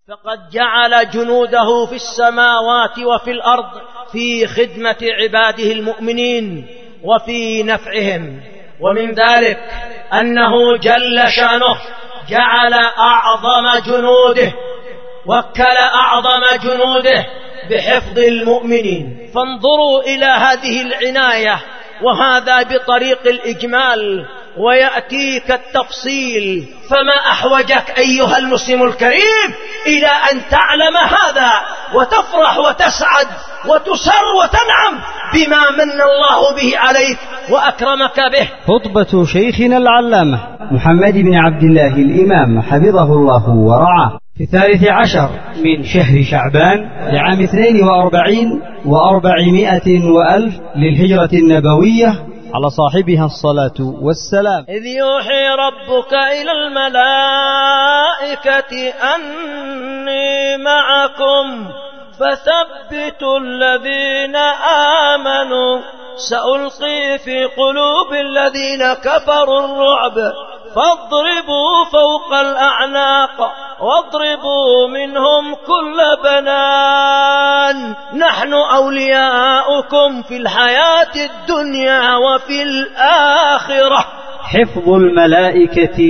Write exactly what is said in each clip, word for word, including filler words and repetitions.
فقد جعل جنوده في السماوات وفي الأرض في خدمة عباده المؤمنين وفي نفعهم. ومن ذلك أنه جل شأنه جعل أعظم جنوده وكل أعظم جنوده بحفظ المؤمنين. فانظروا إلى هذه العناية، وهذا بطريق الإجمال، ويأتيك التفصيل. فما أحوجك أيها المسلم الكريم إلى أن تعلم هذا وتفرح وتسعد وتسر وتنعم بما من الله به عليك وأكرمك به. خطبة شيخنا العلامة محمد بن عبد الله الإمام حفظه الله ورعاه في الثالث عشر من شهر شعبان لعام اثنين وأربعين وأربعمائة وألف للهجرة النبوية على صاحبها الصلاة والسلام. إذ يوحي ربك إلى الملائكة أني معكم فثبتوا الذين آمنوا سألقي في قلوب الذين كفروا الرعب فاضربوا فوق الأعناق واضربوا منهم كل بنان نحن أولياؤكم في الحياة الدنيا وفي الآخرة. حفظ الملائكة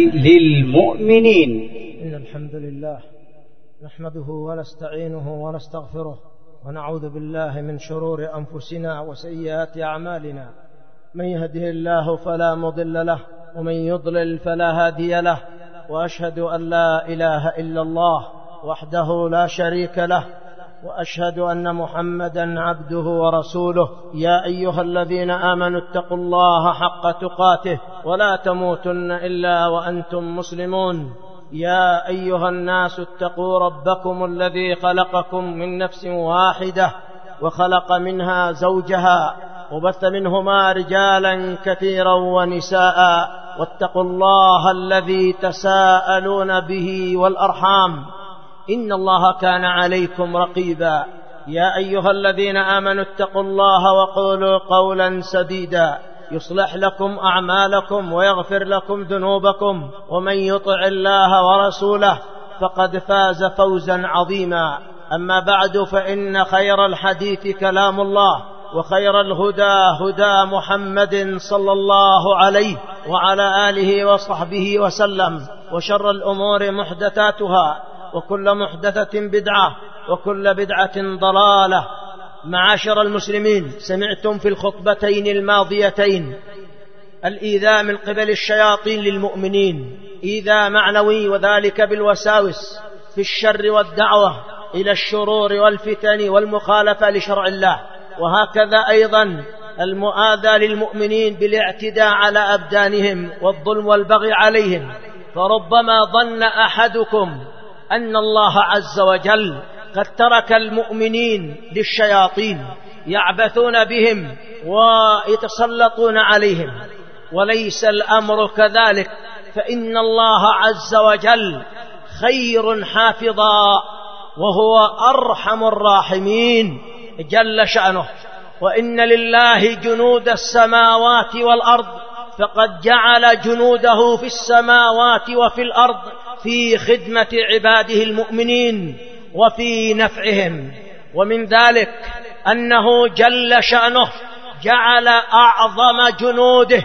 للمؤمنين. إن الحمد لله نحمده ونستعينه ونستغفره ونعوذ بالله من شرور أنفسنا وسيئات أعمالنا. من يهده الله فلا مضل له ومن يضلل فلا هادي له، وأشهد أن لا إله إلا الله وحده لا شريك له، وأشهد أن محمدا عبده ورسوله. يا أيها الذين آمنوا اتقوا الله حق تقاته ولا تموتن إلا وأنتم مسلمون. يا أيها الناس اتقوا ربكم الذي خلقكم من نفس واحدة وخلق منها زوجها وبث منهما رجالا كثيرا ونساء، واتقوا الله الذي تساءلون به والأرحام إن الله كان عليكم رقيبا. يا أيها الذين آمنوا اتقوا الله وقولوا قولا سديدا يصلح لكم أعمالكم ويغفر لكم ذنوبكم، ومن يطع الله ورسوله فقد فاز فوزا عظيما. أما بعد، فإن خير الحديث كلام الله، وخير الهدى هدى محمد صلى الله عليه وعلى آله وصحبه وسلم، وشر الأمور محدثاتها، وكل محدثة بدعة، وكل بدعة ضلالة. معاشر المسلمين، سمعتم في الخطبتين الماضيتين الإيذاء من قبل الشياطين للمؤمنين، إيذاء معنوي، وذلك بالوساوس في الشر والدعوة إلى الشرور والفتن والمخالفة لشرع الله. وهكذا أيضا المؤاذى للمؤمنين بالاعتداء على أبدانهم والظلم والبغي عليهم. فربما ظن أحدكم أن الله عز وجل قد ترك المؤمنين للشياطين يعبثون بهم ويتسلطون عليهم، وليس الأمر كذلك، فإن الله عز وجل خير حافظا وهو أرحم الراحمين جل شأنه. وإن لله جنود السماوات والأرض، فقد جعل جنوده في السماوات وفي الأرض في خدمة عباده المؤمنين وفي نفعهم. ومن ذلك أنه جل شأنه جعل أعظم جنوده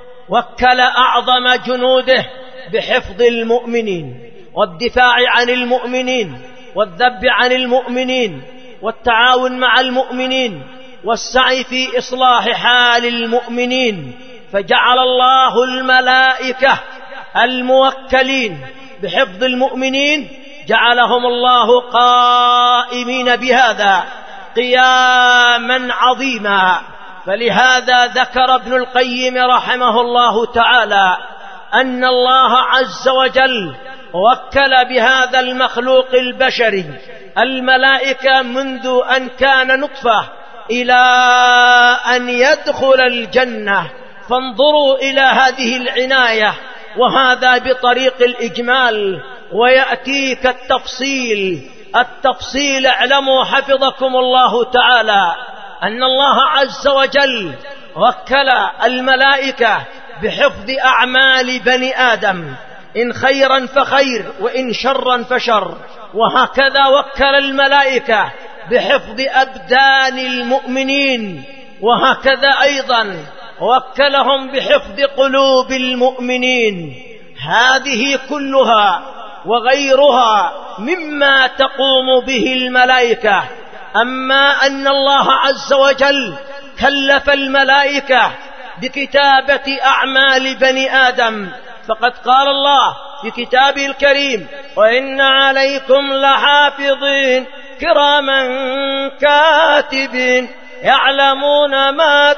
وكل أعظم جنوده بحفظ المؤمنين والدفاع عن المؤمنين والذب عن المؤمنين والتعاون مع المؤمنين والسعي في إصلاح حال المؤمنين. فجعل الله الملائكة الموكلين بحفظ المؤمنين جعلهم الله قائمين بهذا قياما عظيما. فلهذا ذكر ابن القيم رحمه الله تعالى أن الله عز وجل وكل بهذا المخلوق البشري الملائكة منذ أن كان نطفة إلى أن يدخل الجنة. فانظروا إلى هذه العناية، وهذا بطريق الإجمال، ويأتيك التفصيل. التفصيل اعلموا حفظكم الله تعالى أن الله عز وجل وكل الملائكة بحفظ أعمال بني آدم إن خيرا فخير وإن شرا فشر. وهكذا وكل الملائكة بحفظ أبدان المؤمنين، وهكذا أيضا وكلهم بحفظ قلوب المؤمنين. هذه كلها وغيرها مما تقوم به الملائكة. أما أن الله عز وجل كلف الملائكة بكتابة أعمال بني آدم، فقد قال الله في كتابه الكريم: وإن عليكم لحافظين كراما كاتبين يعلمون ما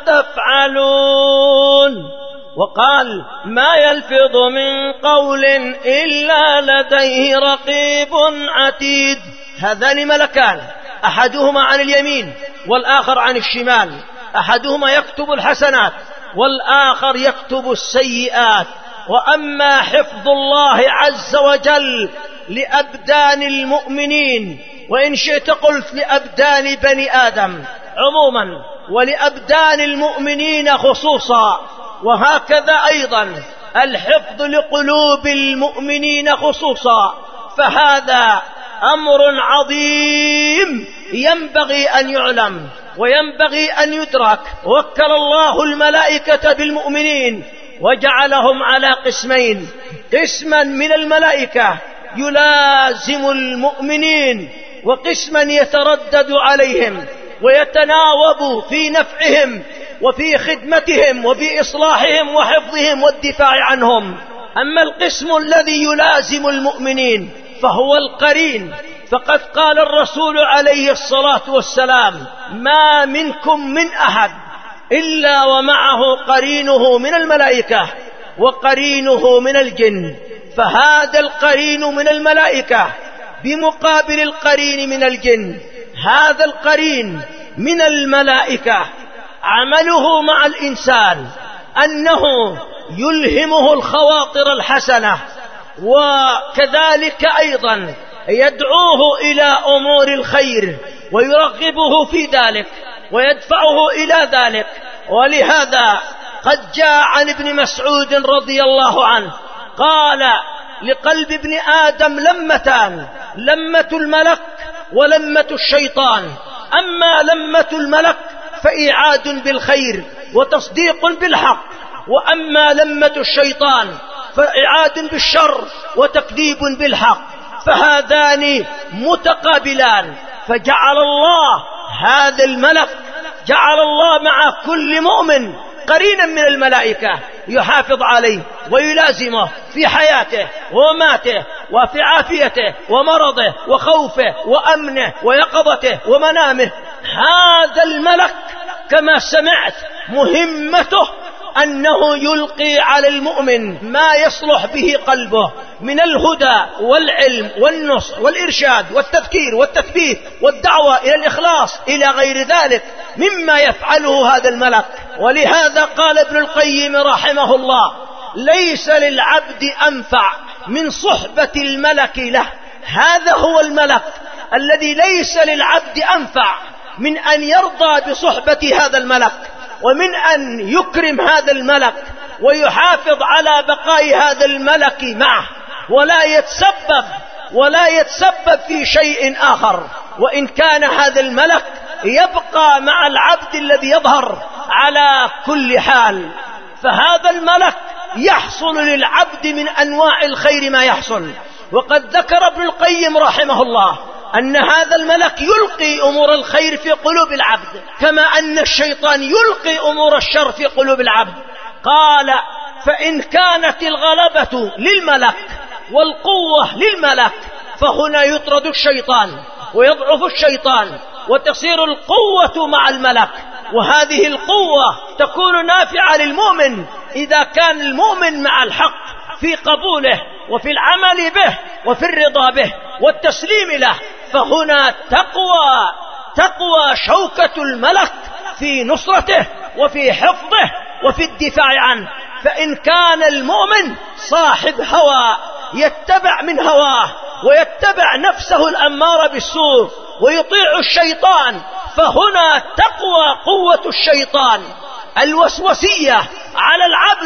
تفعلون. وقال: ما يلفظ من قول إلا لديه رقيب عتيد. هذان ملكان، أحدهما عن اليمين والآخر عن الشمال، أحدهما يكتب الحسنات والآخر يكتب السيئات. وأما حفظ الله عز وجل لأبدان المؤمنين، وإن شئت قلت لأبدان بني آدم عموما ولأبدان المؤمنين خصوصا، وهكذا أيضا الحفظ لقلوب المؤمنين خصوصا، فهذا أمر عظيم ينبغي أن يعلم وينبغي أن يدرك. وكل الله الملائكة بالمؤمنين وجعلهم على قسمين: قسما من الملائكة يلازم المؤمنين، وقسما يتردد عليهم ويتناوب في نفعهم وفي خدمتهم وفي إصلاحهم وحفظهم والدفاع عنهم. أما القسم الذي يلازم المؤمنين فهو القرين، فقد قال الرسول عليه الصلاة والسلام: ما منكم من أحد إلا ومعه قرينه من الملائكة وقرينه من الجن. فهذا القرين من الملائكة بمقابل القرين من الجن. هذا القرين من الملائكة عمله مع الإنسان أنه يلهمه الخواطر الحسنة، وكذلك أيضا يدعوه إلى أمور الخير ويرغبه في ذلك ويدفعه إلى ذلك. ولهذا قد جاء عن ابن مسعود رضي الله عنه قال: لقلب ابن آدم لمتان: لمة الملك ولمة الشيطان. أما لمة الملك فإيعاد بالخير وتصديق بالحق، وأما لمة الشيطان فإعاد بالشر وتكذيب بالحق، فهذان متقابلان. فجعل الله هذا الملك، جعل الله مع كل مؤمن قرينا من الملائكة يحافظ عليه ويلازمه في حياته وماته وفي عافيته ومرضه وخوفه وأمنه ويقظته ومنامه. هذا الملك كما سمعت مهمته أنه يلقي على المؤمن ما يصلح به قلبه من الهدى والعلم والنصح والإرشاد والتذكير والتثبيت والدعوة إلى الإخلاص إلى غير ذلك مما يفعله هذا الملك. ولهذا قال ابن القيم رحمه الله: ليس للعبد أنفع من صحبة الملك له. هذا هو الملك الذي ليس للعبد أنفع من أن يرضى بصحبة هذا الملك ومن أن يكرم هذا الملك ويحافظ على بقاء هذا الملك معه، ولا يتسبب ولا يتسبب في شيء آخر، وإن كان هذا الملك يبقى مع العبد الذي يظهر على كل حال. فهذا الملك يحصل للعبد من أنواع الخير ما يحصل. وقد ذكر ابن القيم رحمه الله أن هذا الملك يلقي أمور الخير في قلوب العبد، كما أن الشيطان يلقي أمور الشر في قلوب العبد. قال: فإن كانت الغلبة للملك والقوة للملك فهنا يطرد الشيطان ويضعف الشيطان وتصير القوة مع الملك. وهذه القوة تكون نافعة للمؤمن إذا كان المؤمن مع الحق في قبوله وفي العمل به وفي الرضا به والتسليم له، فهنا تقوى تقوى شوكة الملك في نصرته وفي حفظه وفي الدفاع عنه. فإن كان المؤمن صاحب هوى يتبع من هواه ويتبع نفسه الأمارة بالسوء ويطيع الشيطان، فهنا تقوى قوة الشيطان الوسوسية على العبد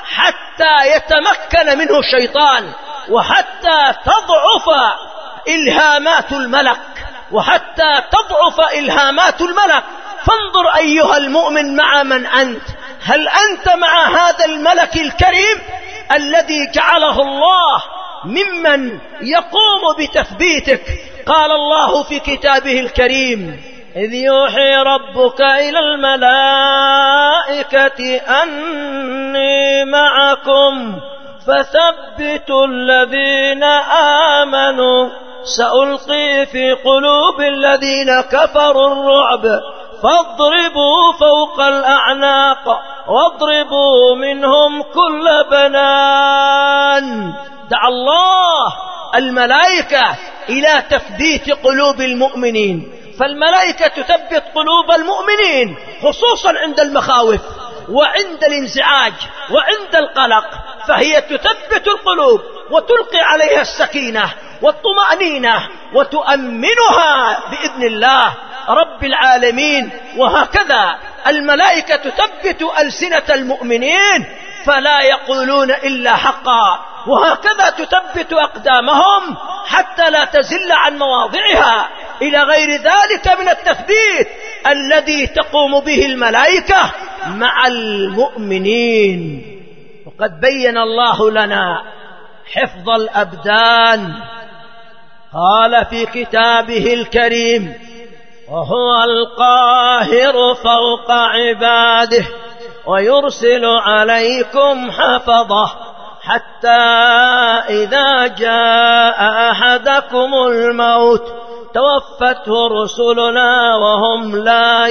حتى يتمكن منه الشيطان، وحتى تضعف إلهامات الملك وحتى تضعف إلهامات الملك. فانظر أيها المؤمن مع من أنت، هل أنت مع هذا الملك الكريم الذي جعله الله ممن يقوم بتثبيتك؟ قال الله في كتابه الكريم: إذ يوحي ربك إلى الملائكة أني معكم فثبتوا الذين آمنوا سألقي في قلوب الذين كفروا الرعب فاضربوا فوق الأعناق واضربوا منهم كل بنان. دعا الله الملائكة إلى تثبيت قلوب المؤمنين، فالملائكة تثبت قلوب المؤمنين خصوصا عند المخاوف وعند الانزعاج وعند القلق، فهي تثبت القلوب وتلقي عليها السكينة والطمأنينة وتؤمنها بإذن الله رب العالمين. وهكذا الملائكة تثبت ألسنة المؤمنين فلا يقولون إلا حقا، وهكذا تثبت أقدامهم حتى لا تزل عن مواضعها، إلى غير ذلك من التثبيت الذي تقوم به الملائكة مع المؤمنين. وقد بين الله لنا حفظ الأبدان، قال في كتابه الكريم: وهو القاهر فوق عباده ويرسل عليكم حفظه حتى إذا جاء أحدكم الموت توفته رسلنا وهم لا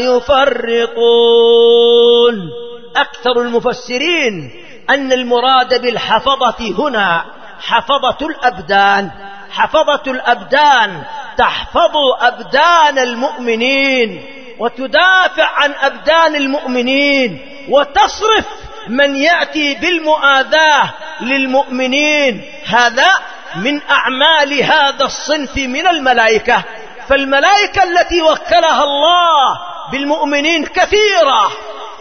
يفرطون. أكثر المفسرين أن المراد بالحفظة هنا حفظة الأبدان، حفظة الأبدان تحفظ أبدان المؤمنين وتدافع عن أبدان المؤمنين وتصرف من يأتي بالمؤاذاة للمؤمنين. هذا من أعمال هذا الصنف من الملائكة. فالملائكة التي وكلها الله بالمؤمنين كثيرة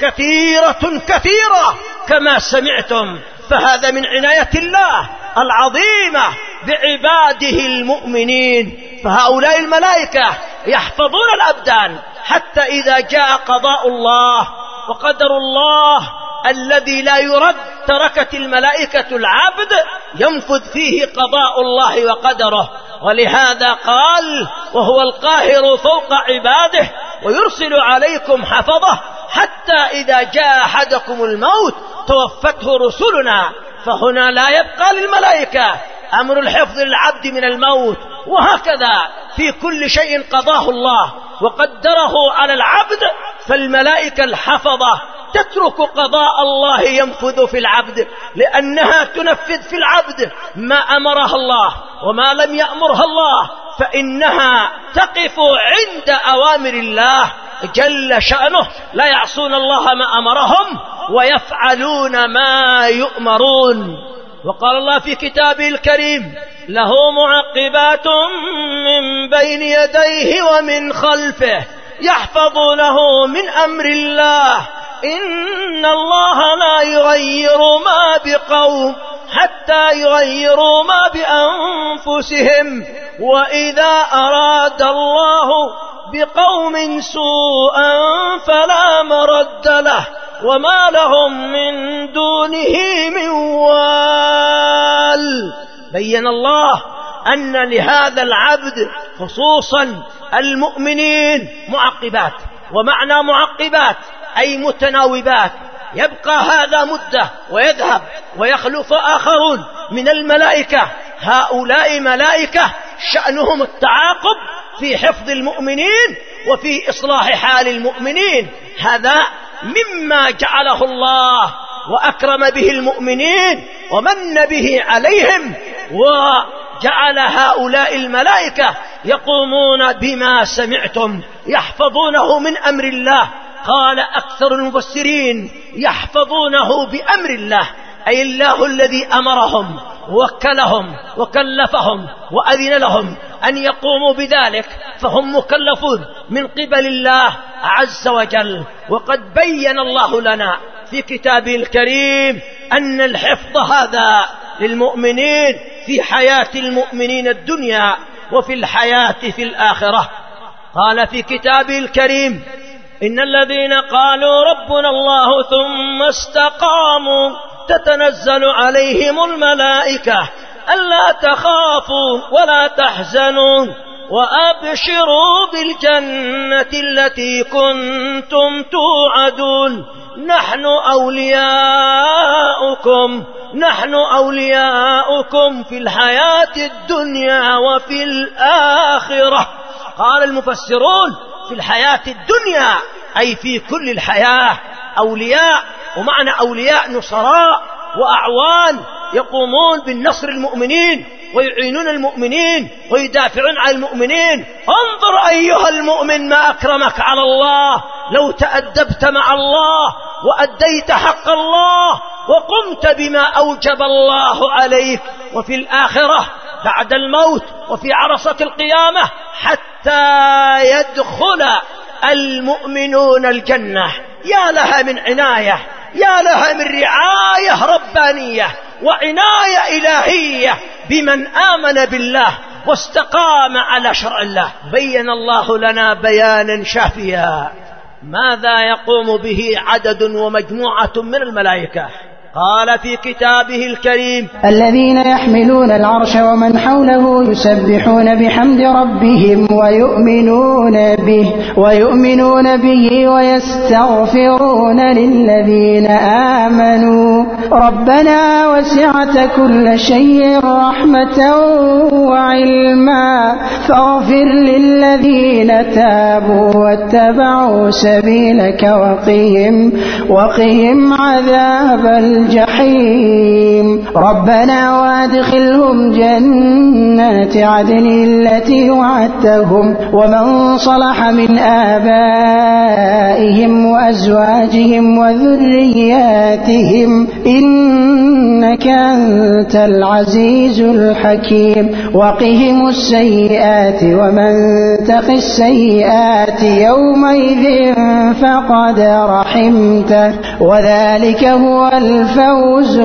كثيرة كثيرة كما سمعتم، فهذا من عناية الله العظيمة بعباده المؤمنين. فهؤلاء الملائكة يحفظون الأبدان حتى إذا جاء قضاء الله وقدر الله الذي لا يرد تركت الملائكة العبد ينفذ فيه قضاء الله وقدره. ولهذا قال: وهو القاهر فوق عباده ويرسل عليكم حفظه حتى إذا جاء أحدكم الموت توفته رسلنا. فهنا لا يبقى للملائكة أمر الحفظ للعبد من الموت، وهكذا في كل شيء قضاه الله وقدره على العبد، فالملائكة الحفظة تترك قضاء الله ينفذ في العبد، لأنها تنفذ في العبد ما أمرها الله وما لم يأمرها الله، فإنها تقف عند أوامر الله جل شأنه، لا يعصون الله ما أمرهم ويفعلون ما يؤمرون. وقال الله في كتابه الكريم: له معقبات من بين يديه ومن خلفه يحفظونه من أمر الله إن الله لا يغير ما بقوم حتى يغيروا ما بأنفسهم وإذا أراد الله بقوم سوءا فلا مرد له وما لهم من دونه من وال. بين الله أن لهذا العبد خصوصا المؤمنين معقبات، ومعنى معقبات أي متناوبات، يبقى هذا مدة ويذهب ويخلف آخرون من الملائكة. هؤلاء ملائكة شأنهم التعاقب في حفظ المؤمنين وفي إصلاح حال المؤمنين. هذا مما جعله الله وأكرم به المؤمنين ومن به عليهم، وجعل هؤلاء الملائكة يقومون بما سمعتم يحفظونه من أمر الله. قال أكثر المفسرين: يحفظونه بأمر الله، أي الله الذي أمرهم ووكلهم وكلفهم وأذن لهم أن يقوموا بذلك، فهم مكلفون من قبل الله عز وجل. وقد بين الله لنا في كتابه الكريم أن الحفظ هذا للمؤمنين في حياة المؤمنين الدنيا وفي الحياة في الآخرة. قال في كتابه الكريم: إن الذين قالوا ربنا الله ثم استقاموا تتنزل عليهم الملائكة ألا تخافوا ولا تحزنوا وأبشروا بالجنة التي كنتم توعدون نحن أولياؤكم نحن أولياؤكم في الحياة الدنيا وفي الآخرة. قال المفسرون: في الحياة الدنيا أي في كل الحياة، أولياء، ومعنى أولياء نصراء وأعوان يقومون بالنصر المؤمنين ويعينون المؤمنين ويدافعون عن المؤمنين. انظر أيها المؤمن ما أكرمك على الله لو تأدبت مع الله وأديت حق الله وقمت بما أوجب الله عليك. وفي الآخرة بعد الموت وفي عرصة القيامة حتى يدخل المؤمنون الجنة. يا لها من عناية، يا لها من رعاية ربانية وعناية إلهية بمن آمن بالله واستقام على شرع الله. بين الله لنا بيانا شافيا ماذا يقوم به عدد ومجموعة من الملائكة. قال في كتابه الكريم: الذين يحملون العرش ومن حوله يسبحون بحمد ربهم ويؤمنون به ويؤمنون به ويستغفرون للذين آمنوا ربنا وسعت كل شيء رحمة وعلما فاغفر للذين تابوا واتبعوا سبيلك وقهم وقهم عذاب الجحيم. ربنا وادخلهم جنات عدن التي وعدتهم ومن صلح من آبائهم وأزواجهم وذرياتهم إنك أنت العزيز الحكيم. وقهم السيئات ومن تق السيئات يومئذ فقد رحمته وذلك هو الفوز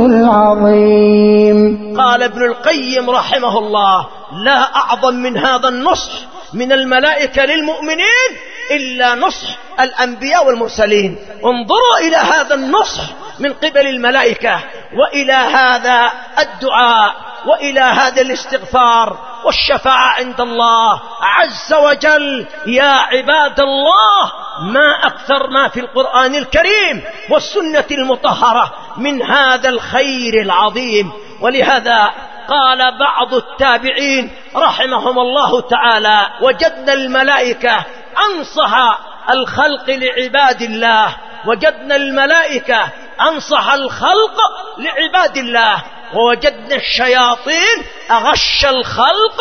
العظيم. قال ابن القيم رحمه الله: لا أعظم من هذا النصح من الملائكة للمؤمنين إلا نصح الأنبياء والمرسلين. انظروا إلى هذا النصح من قبل الملائكة وإلى هذا الدعاء وإلى هذا الاستغفار والشفاعة عند الله عز وجل. يا عباد الله، ما أكثر ما في القرآن الكريم والسنة المطهرة من هذا الخير العظيم. ولهذا قال بعض التابعين رحمهم الله تعالى: وجدنا الملائكة أنصح الخلق لعباد الله وجدنا الملائكة أنصح الخلق لعباد الله ووجدنا الشياطين أغش الخلق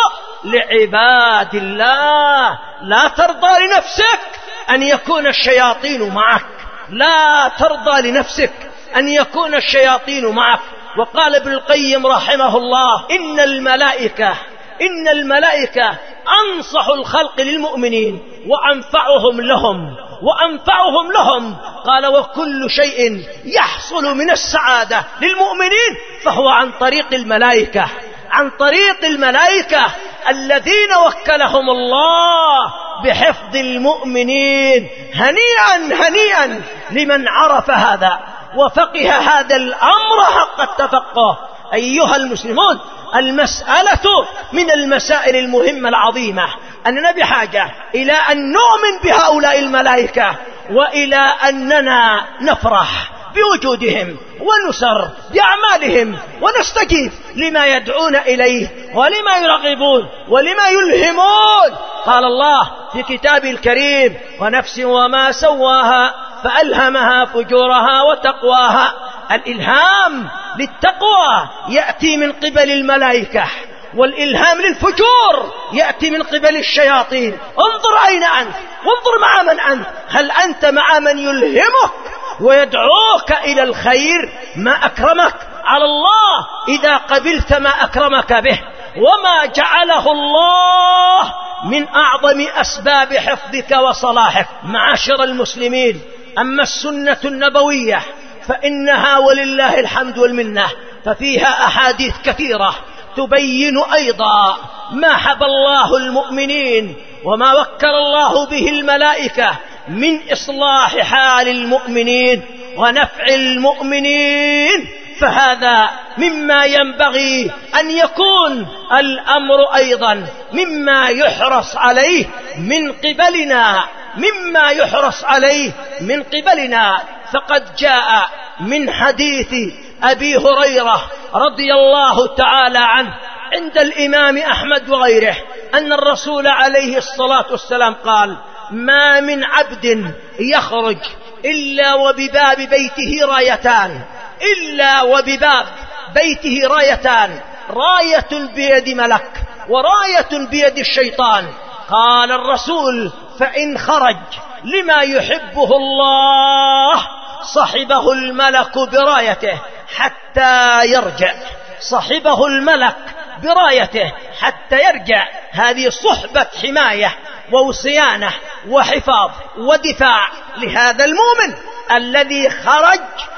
لعباد الله. لا ترضى لنفسك أن يكون الشياطين معك، لا ترضى لنفسك أن يكون الشياطين معك. وقال ابن القيم رحمه الله: إن الملائكة إن الملائكة أنصح الخلق للمؤمنين وأنفعهم لهم وأنفعهم لهم. قال: وكل شيء يحصل من السعادة للمؤمنين فهو عن طريق الملائكة، عن طريق الملائكة الذين وكلهم الله بحفظ المؤمنين. هنيئا هنيئا لمن عرف هذا وفقه هذا الأمر حق التفقه. أيها المسلمون، المسألة من المسائل المهمة العظيمة أننا بحاجة إلى أن نؤمن بهؤلاء الملائكة وإلى أننا نفرح بوجودهم ونسر بأعمالهم ونستجيب لما يدعون إليه ولما يرغبون ولما يلهمون. قال الله في كتابه الكريم: ونفس وما سواها فألهمها فجورها وتقواها. الإلهام للتقوى يأتي من قبل الملائكة، والإلهام للفجور يأتي من قبل الشياطين. انظر أين أنت، وانظر مع من أنت. هل أنت مع من يلهمك ويدعوك إلى الخير؟ ما أكرمك على الله إذا قبلت ما أكرمك به وما جعله الله من أعظم أسباب حفظك وصلاحك. معاشر المسلمين، أما السنة النبوية فإنها ولله الحمد والمنة ففيها أحاديث كثيرة تبين أيضا ما حب الله المؤمنين وما وكل الله به الملائكة من إصلاح حال المؤمنين ونفع المؤمنين. فهذا مما ينبغي أن يكون الأمر أيضا مما يحرص عليه من قبلنا مما يحرص عليه من قبلنا فقد جاء من حديث أبي هريرة رضي الله تعالى عنه عند الإمام أحمد وغيره أن الرسول عليه الصلاة والسلام قال: ما من عبد يخرج إلا وبباب بيته رايتان إلا وبباب بيته رايتان راية بيد ملك وراية بيد الشيطان. قال الرسول: فإن خرج لما يحبه الله صحبه الملك برايته حتى يرجع صحبه الملك برايته حتى يرجع. هذه صحبة حماية وصيانة وحفاظ ودفاع لهذا المؤمن الذي خرج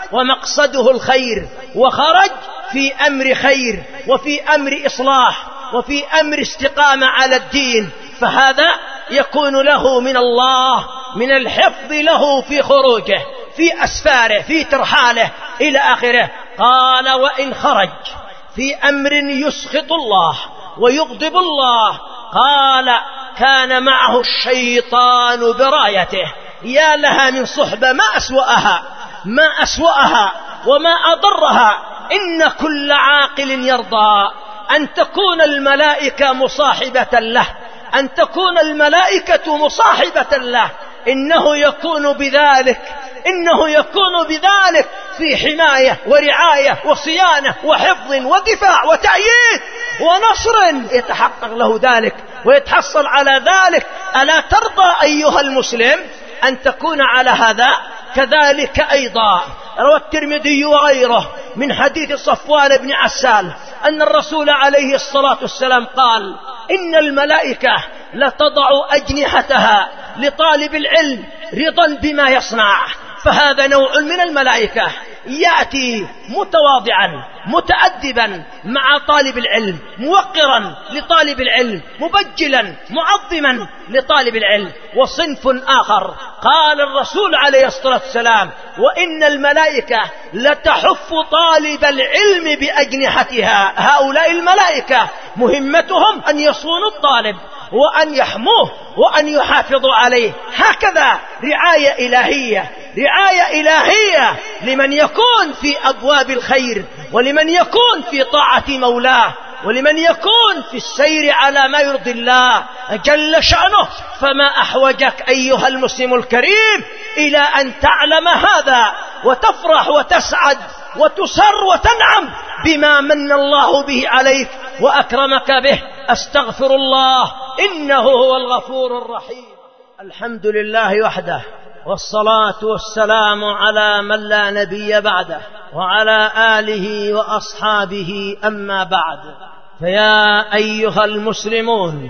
ومقصده الخير وخرج في أمر خير وفي أمر إصلاح وفي أمر استقامة على الدين، فهذا يكون له من الله من الحفظ له في خروجه في أسفاره في ترحاله إلى آخره. قال: وإن خرج في أمر يسخط الله ويغضب الله قال: كان معه الشيطان برايته. يا لها من صحبة ما أسوأها ما أسوأها وما أضرها. إن كل عاقل يرضى أن تكون الملائكة مصاحبة له أن تكون الملائكة مصاحبة له. إنه يكون بذلك إنه يكون بذلك في حماية ورعاية وصيانة وحفظ ودفاع وتأييد ونصر يتحقق له ذلك ويتحصل على ذلك. ألا ترضى أيها المسلم أن تكون على هذا؟ كذلك أيضا روى الترمذي وغيره من حديث صفوان بن عسال أن الرسول عليه الصلاة والسلام قال: إن الملائكة لتضع أجنحتها لطالب العلم رضا بما يصنع. فهذا نوع من الملائكة يأتي متواضعا متأدبا مع طالب العلم موقرا لطالب العلم مبجلا معظما لطالب العلم. وصنف آخر قال الرسول عليه الصلاة والسلام: وإن الملائكة لتحف طالب العلم بأجنحتها. هؤلاء الملائكة مهمتهم أن يصونوا الطالب وأن يحموه وأن يحافظوا عليه. هكذا رعاية إلهية رعاية إلهية لمن يكون في أبواب الخير ولمن يكون في طاعة مولاه ولمن يكون في السير على ما يرضي الله جل شأنه. فما أحوجك أيها المسلم الكريم إلى أن تعلم هذا وتفرح وتسعد وتسر وتنعم بما من الله به عليك وأكرمك به. أستغفر الله إنه هو الغفور الرحيم. الحمد لله وحده والصلاة والسلام على من لا نبي بعده وعلى آله وأصحابه. أما بعد، فيا أيها المسلمون،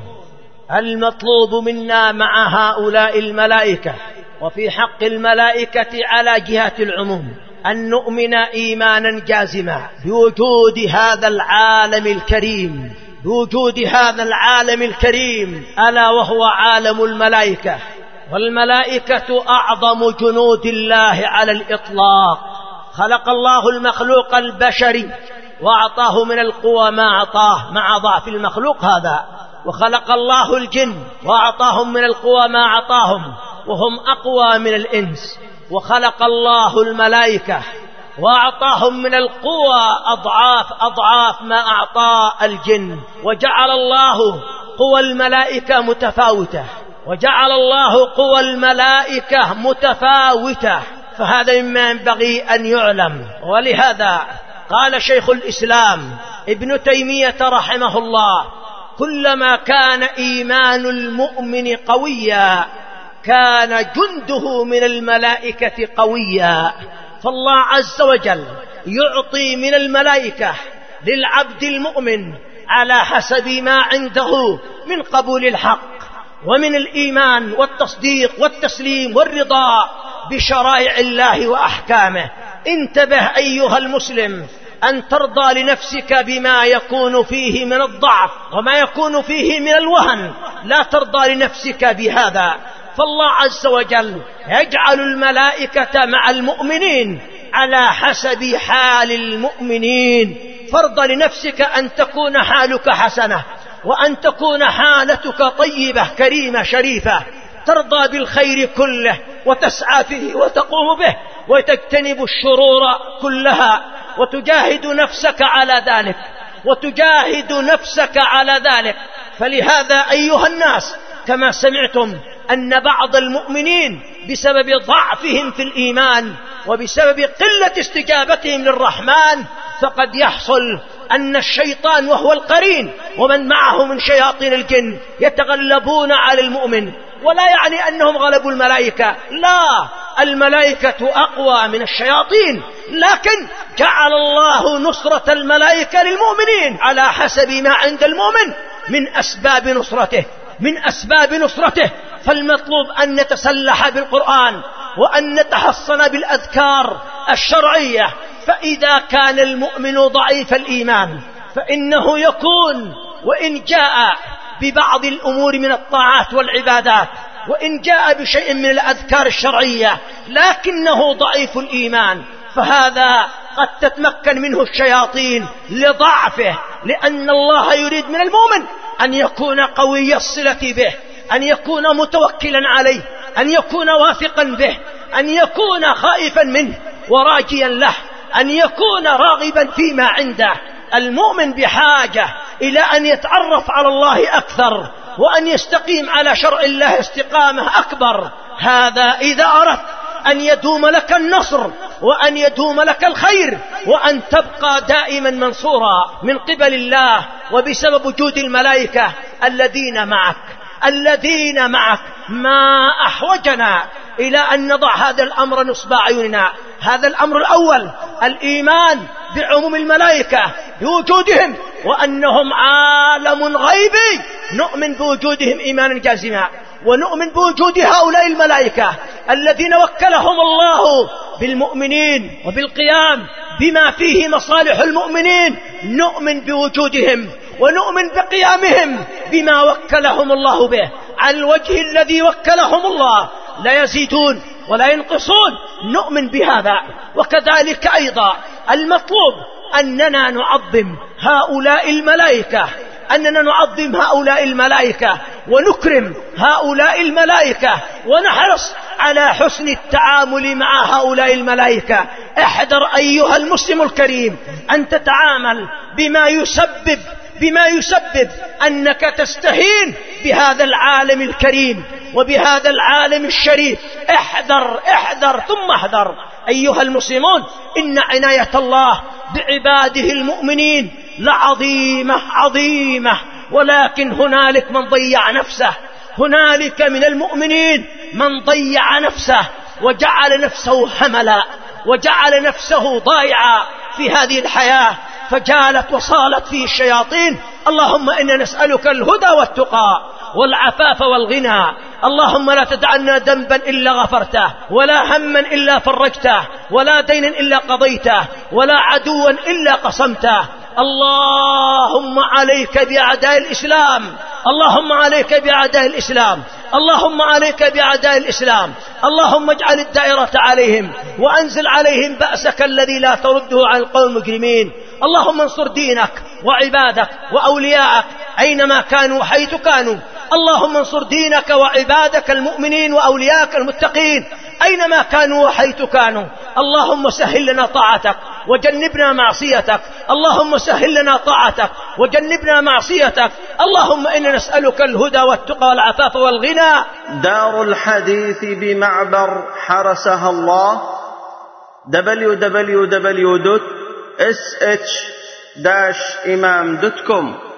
المطلوب منا مع هؤلاء الملائكة وفي حق الملائكة على جهة العموم أن نؤمن إيمانا جازما بوجود هذا العالم الكريم بوجود هذا العالم الكريم ألا وهو عالم الملائكة. والملائكة أعظم جنود الله على الإطلاق. خلق الله المخلوق البشري وأعطاه من القوى ما أعطاه مع ضعف المخلوق هذا، وخلق الله الجن وأعطاهم من القوى ما أعطاهم وهم أقوى من الإنس، وخلق الله الملائكة وأعطاهم من القوى أضعاف أضعاف ما أعطى الجن، وجعل الله قوى الملائكة متفاوتة وجعل الله قوى الملائكة متفاوتة فهذا مما ينبغي أن يعلم. ولهذا قال شيخ الإسلام ابن تيمية رحمه الله: كلما كان إيمان المؤمن قويا كان جنده من الملائكة قويا. فالله عز وجل يعطي من الملائكة للعبد المؤمن على حسب ما عنده من قبول الحق ومن الإيمان والتصديق والتسليم والرضا بشرائع الله وأحكامه. انتبه أيها المسلم أن ترضى لنفسك بما يكون فيه من الضعف وما يكون فيه من الوهن، لا ترضى لنفسك بهذا. فالله عز وجل يجعل الملائكة مع المؤمنين على حسب حال المؤمنين. فرض لنفسك أن تكون حالك حسنة، وأن تكون حالتك طيبة كريمة شريفة، ترضى بالخير كله وتسعى فيه وتقوم به، وتجتنب الشرور كلها، وتجاهد نفسك على ذلك وتجاهد نفسك على ذلك. فلهذا أيها الناس، كما سمعتم أن بعض المؤمنين بسبب ضعفهم في الإيمان وبسبب قلة استجابتهم للرحمن فقد يحصل أن الشيطان وهو القرين ومن معه من شياطين الجن يتغلبون على المؤمن. ولا يعني أنهم غلبوا الملائكة، لا، الملائكة أقوى من الشياطين، لكن جعل الله نصرة الملائكة للمؤمنين على حسب ما عند المؤمن من أسباب نصرته من أسباب نصرته. فالمطلوب أن نتسلح بالقرآن وأن نتحصن بالأذكار الشرعية. فإذا كان المؤمن ضعيف الإيمان فإنه يكون وإن جاء ببعض الأمور من الطاعات والعبادات، وإن جاء بشيء من الأذكار الشرعية، لكنه ضعيف الإيمان، فهذا قد تتمكن منه الشياطين لضعفه، لأن الله يريد من المؤمن أن يكون قوي الصلة به، أن يكون متوكلا عليه، أن يكون واثقا به، أن يكون خائفا منه وراجيا له، أن يكون راغبا فيما عنده. المؤمن بحاجة إلى أن يتعرف على الله أكثر، وأن يستقيم على شرع الله استقامة أكبر. هذا إذا أردت أن يدوم لك النصر وأن يدوم لك الخير وأن تبقى دائما منصورا من قبل الله وبسبب وجود الملائكة الذين معك الذين معك. ما أحوجنا إلى أن نضع هذا الأمر نصب أعيننا. هذا الأمر الأول، الإيمان بعموم الملائكة بوجودهم وأنهم عالم غيبي، نؤمن بوجودهم إيمانا جازما، ونؤمن بوجود هؤلاء الملائكة الذين وكلهم الله بالمؤمنين وبالقيام بما فيه مصالح المؤمنين. نؤمن بوجودهم ونؤمن بقيامهم بما وكلهم الله به على الوجه الذي وكلهم الله، لا يزيدون ولا ينقصون. نؤمن بهذا. وكذلك أيضا المطلوب أننا نعظم هؤلاء الملائكة أننا نعظم هؤلاء الملائكة ونكرم هؤلاء الملائكة ونحرص على حسن التعامل مع هؤلاء الملائكة. احذر أيها المسلم الكريم أن تتعامل بما يسبب بما يسبب أنك تستهين بهذا العالم الكريم وبهذا العالم الشريف. احذر احذر ثم احذر أيها المسلمون. إن عناية الله بعباده المؤمنين لعظيمة عظيمة، ولكن هنالك من ضيع نفسه، هنالك من المؤمنين من ضيع نفسه وجعل نفسه حملا وجعل نفسه ضائعا في هذه الحياة، فجالت وصالت فيه الشياطين. اللهم إنا نسألك الهدى والتقى والعفاف والغنى. اللهم لا تدعنا ذنبا إلا غفرته، ولا هما إلا فرجته، ولا دينا إلا قضيته، ولا عدوا إلا قصمته. اللهم عليك بأعداء الإسلام اللهم عليك بأعداء الإسلام اللهم عليك بأعداء الإسلام. اللهم اجعل الدائرة عليهم وأنزل عليهم بأسك الذي لا ترده عن القوم المجرمين. اللهم انصر دينك وعبادك وأولياءك أينما كانوا حيث كانوا. اللهم انصر دينك وعبادك المؤمنين وأولياءك المتقين أينما كانوا وحيث كانوا. اللهم سهل لنا طاعتك وجنبنا معصيتك اللهم سهل لنا طاعتك وجنبنا معصيتك. اللهم إنا نسألك الهدى والتقى والعفاف والغنى. دار الحديث بمعبر حرسها الله دبليو دبليو دبليو دوت اس اتش داش إمام دوت كوم